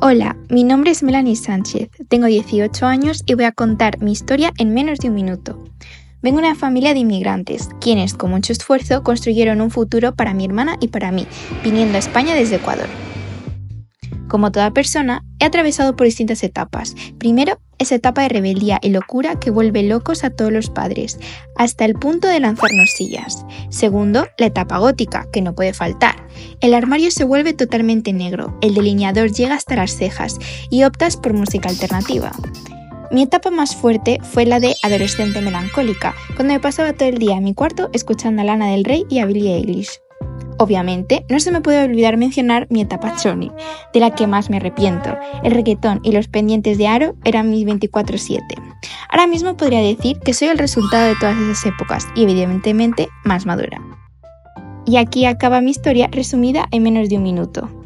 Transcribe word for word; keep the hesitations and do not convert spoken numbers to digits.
Hola, mi nombre es Melanie Sánchez, tengo dieciocho años y voy a contar mi historia en menos de un minuto. Vengo de una familia de inmigrantes, quienes con mucho esfuerzo construyeron un futuro para mi hermana y para mí, viniendo a España desde Ecuador. Como toda persona, he atravesado por distintas etapas. Primero, esa etapa de rebeldía y locura que vuelve locos a todos los padres, hasta el punto de lanzarnos sillas. Segundo, la etapa gótica, que no puede faltar. El armario se vuelve totalmente negro, el delineador llega hasta las cejas y optas por música alternativa. Mi etapa más fuerte fue la de adolescente melancólica, cuando me pasaba todo el día en mi cuarto escuchando a Lana del Rey y a Billie Eilish. Obviamente, no se me puede olvidar mencionar mi etapa choni, de la que más me arrepiento. El reggaetón y los pendientes de aro eran mis veinticuatro siete. Ahora mismo podría decir que soy el resultado de todas esas épocas y evidentemente más madura. Y aquí acaba mi historia resumida en menos de un minuto.